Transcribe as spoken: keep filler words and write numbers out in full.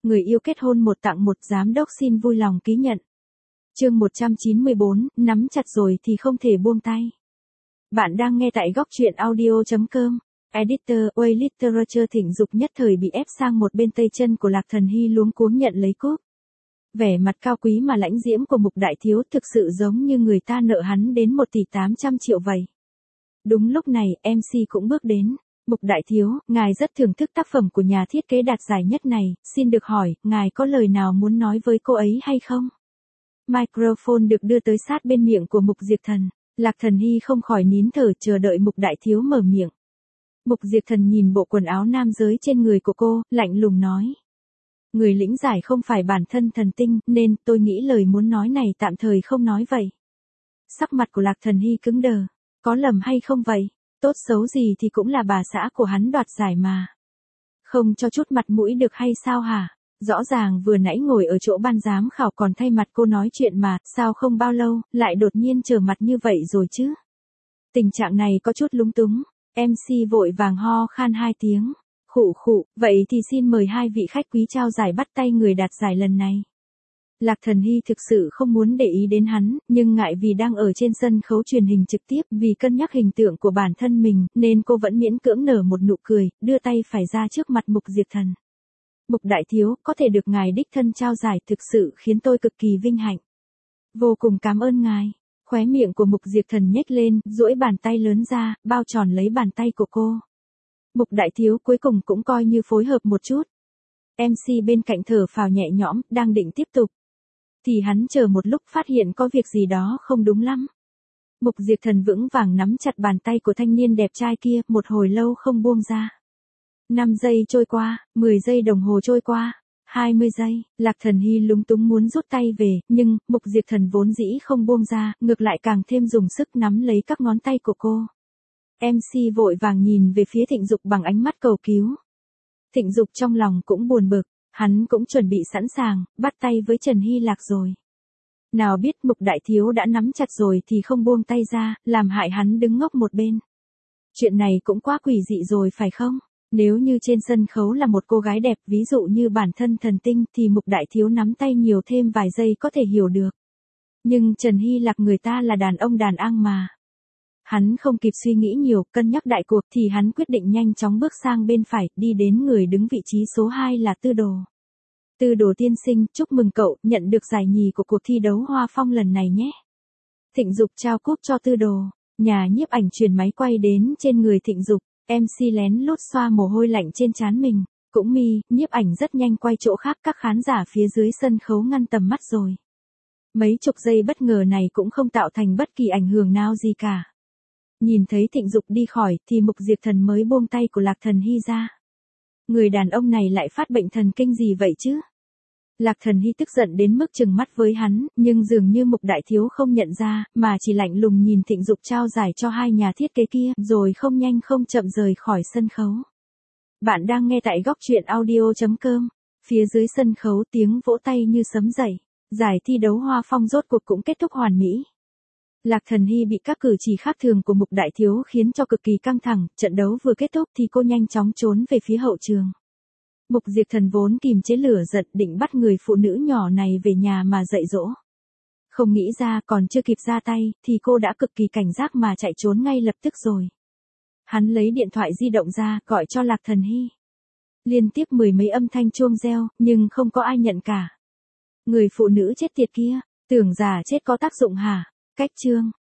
Người yêu kết hôn một tặng một, giám đốc xin vui lòng ký nhận. Chương một trăm chín mươi bốn, nắm chặt rồi thì không thể buông tay. Bạn đang nghe tại góc truyện audio chấm com. Editor, Way Literature. Thịnh Dục nhất thời bị ép sang một bên, tay chân của Lạc Thần Hy luống cuống nhận lấy cúp. Vẻ mặt cao quý mà lãnh diễm của Mục Đại Thiếu thực sự giống như người ta nợ hắn đến một tỷ tám trăm triệu vậy. Đúng lúc này, em xê cũng bước đến. Mục Đại Thiếu, ngài rất thưởng thức tác phẩm của nhà thiết kế đạt giải nhất này, xin được hỏi, ngài có lời nào muốn nói với cô ấy hay không? Microphone được đưa tới sát bên miệng của Mục Diệp Thần. Lạc Thần Hy không khỏi nín thở chờ đợi Mục Đại Thiếu mở miệng. Mục Diệp Thần nhìn bộ quần áo nam giới trên người của cô, lạnh lùng nói. Người lĩnh giải không phải bản thân thần tinh, nên tôi nghĩ lời muốn nói này tạm thời không nói vậy. Sắc mặt của Lạc Thần Hy cứng đờ. Có lầm hay không vậy? Tốt xấu gì thì cũng là bà xã của hắn đoạt giải mà. Không cho chút mặt mũi được hay sao hả? Rõ ràng vừa nãy ngồi ở chỗ ban giám khảo còn thay mặt cô nói chuyện mà, sao không bao lâu, lại đột nhiên trở mặt như vậy rồi chứ? Tình trạng này có chút lúng túng, em xê vội vàng ho khan hai tiếng. Khụ khụ, vậy thì xin mời hai vị khách quý trao giải bắt tay người đạt giải lần này. Lạc Thần Hy thực sự không muốn để ý đến hắn, nhưng ngại vì đang ở trên sân khấu truyền hình trực tiếp, vì cân nhắc hình tượng của bản thân mình, nên cô vẫn miễn cưỡng nở một nụ cười, đưa tay phải ra trước mặt Mục Diệp Thần. Mục Đại Thiếu, có thể được ngài đích thân trao giải thực sự khiến tôi cực kỳ vinh hạnh. Vô cùng cảm ơn ngài. Khóe miệng của Mục Diệp Thần nhếch lên, duỗi bàn tay lớn ra, bao tròn lấy bàn tay của cô. Mục Đại Thiếu cuối cùng cũng coi như phối hợp một chút. em xê bên cạnh thở phào nhẹ nhõm, đang định tiếp tục. Thì hắn chờ một lúc phát hiện có việc gì đó không đúng lắm. Mục Diệp Thần vững vàng nắm chặt bàn tay của thanh niên đẹp trai kia, một hồi lâu không buông ra. năm giây trôi qua, mười giây đồng hồ trôi qua, hai mươi giây, Lạc Thần Hy lúng túng muốn rút tay về, nhưng, Mục Diệp Thần vốn dĩ không buông ra, ngược lại càng thêm dùng sức nắm lấy các ngón tay của cô. em xê vội vàng nhìn về phía Thịnh Dục bằng ánh mắt cầu cứu. Thịnh Dục trong lòng cũng buồn bực, hắn cũng chuẩn bị sẵn sàng, bắt tay với Trần Hy Lạc rồi. Nào biết Mục Đại Thiếu đã nắm chặt rồi thì không buông tay ra, làm hại hắn đứng ngốc một bên. Chuyện này cũng quá quỷ dị rồi phải không? Nếu như trên sân khấu là một cô gái đẹp, ví dụ như bản thân thần tinh, thì Mục Đại Thiếu nắm tay nhiều thêm vài giây có thể hiểu được. Nhưng Trần Hy Lạc người ta là đàn ông đàn ang mà. Hắn không kịp suy nghĩ nhiều, cân nhắc đại cuộc thì hắn quyết định nhanh chóng bước sang bên phải, đi đến người đứng vị trí số hai là Tư Đồ. Tư Đồ tiên sinh, chúc mừng cậu, nhận được giải nhì của cuộc thi đấu Hoa Phong lần này nhé. Thịnh Dục trao cúp cho Tư Đồ, nhà nhiếp ảnh truyền máy quay đến trên người Thịnh Dục, em xê lén lút xoa mồ hôi lạnh trên trán mình, cũng mi, nhiếp ảnh rất nhanh quay chỗ khác, các khán giả phía dưới sân khấu ngăn tầm mắt rồi. Mấy chục giây bất ngờ này cũng không tạo thành bất kỳ ảnh hưởng nào gì cả. Nhìn thấy Thịnh Dục đi khỏi, thì Mục Diệp Thần mới buông tay của Lạc Thần Hy ra. Người đàn ông này lại phát bệnh thần kinh gì vậy chứ? Lạc Thần Hy tức giận đến mức trừng mắt với hắn, nhưng dường như Mục Đại Thiếu không nhận ra, mà chỉ lạnh lùng nhìn Thịnh Dục trao giải cho hai nhà thiết kế kia, rồi không nhanh không chậm rời khỏi sân khấu. Bạn đang nghe tại góc truyện audio chấm com. Phía dưới sân khấu tiếng vỗ tay như sấm dậy. Giải thi đấu Hoa Phong rốt cuộc cũng kết thúc hoàn mỹ. Lạc Thần Hy bị các cử chỉ khác thường của Mục Đại Thiếu khiến cho cực kỳ căng thẳng, trận đấu vừa kết thúc thì cô nhanh chóng trốn về phía hậu trường. Mục Diệp Thần vốn kìm chế lửa giận định bắt người phụ nữ nhỏ này về nhà mà dạy dỗ. Không nghĩ ra còn chưa kịp ra tay, thì cô đã cực kỳ cảnh giác mà chạy trốn ngay lập tức rồi. Hắn lấy điện thoại di động ra, gọi cho Lạc Thần Hy. Liên tiếp mười mấy âm thanh chuông reo, nhưng không có ai nhận cả. Người phụ nữ chết tiệt kia, tưởng giả chết có tác dụng hả? Cách chương.